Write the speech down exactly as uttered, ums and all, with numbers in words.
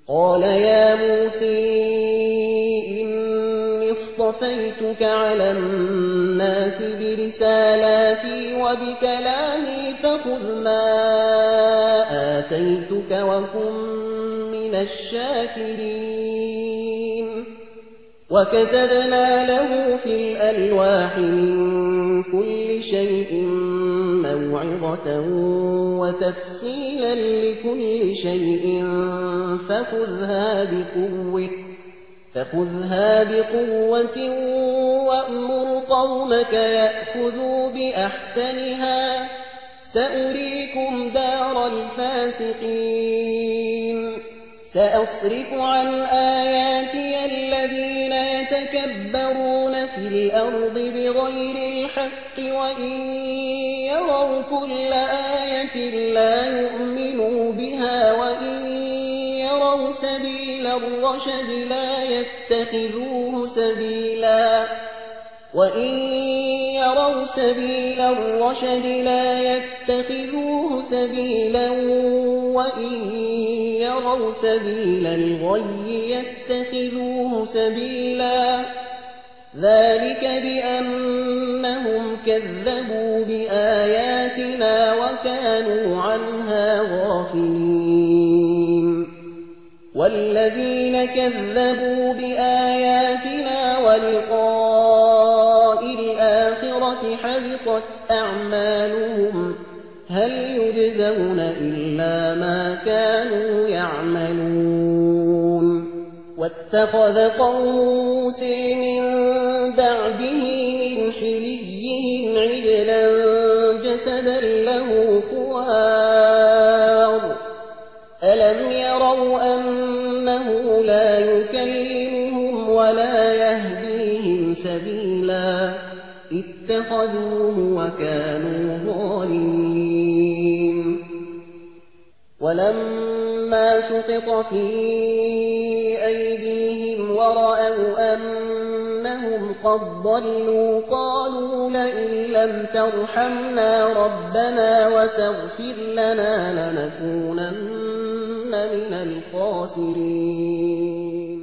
قال يا موسى إني اصطفيتك على الناس برسالاتي وبكلامي فخذ ما آتيتك وكن من الشاكرين وكتبنا له في الألواح من كل شيء موعظة وتفصيلا لكل شيء فخذها بقوة فخذها بقوة وأمر قومك يأخذوا بأحسنها سأريكم دار الفاسقين سأصرف عن آياتي الذين يتكبرون في الأرض بغير الحق وإن يروا كل آية لا يؤمنوا بها وإن يروا سبيل الرشد لا يتخذوه سبيلا وإن يروا سبيل الرشد لا يتخذوه سبيلا وإن يروا سبيل الغي يتخذوه سبيلا ذلك بأنهم كذبوا بآياتنا وكانوا عنها غافلين والذين كذبوا بآياتنا ولقاء الآخرة حبطت أعمالهم هل يجزون إلا ما كانوا يعملون واتخذ قوم موسى من بعده من حليهم عجلا جسدا له خوار ألم يروا أنه لا يكلمهم ولا يهديهم سبيلا اتخذوه وكانوا ظالمين ولما سقط في أيديهم ورأوا أنهم قد ضلوا قالوا لئن لم ترحمنا ربنا وتغفر لنا لنكونن من الخاسرين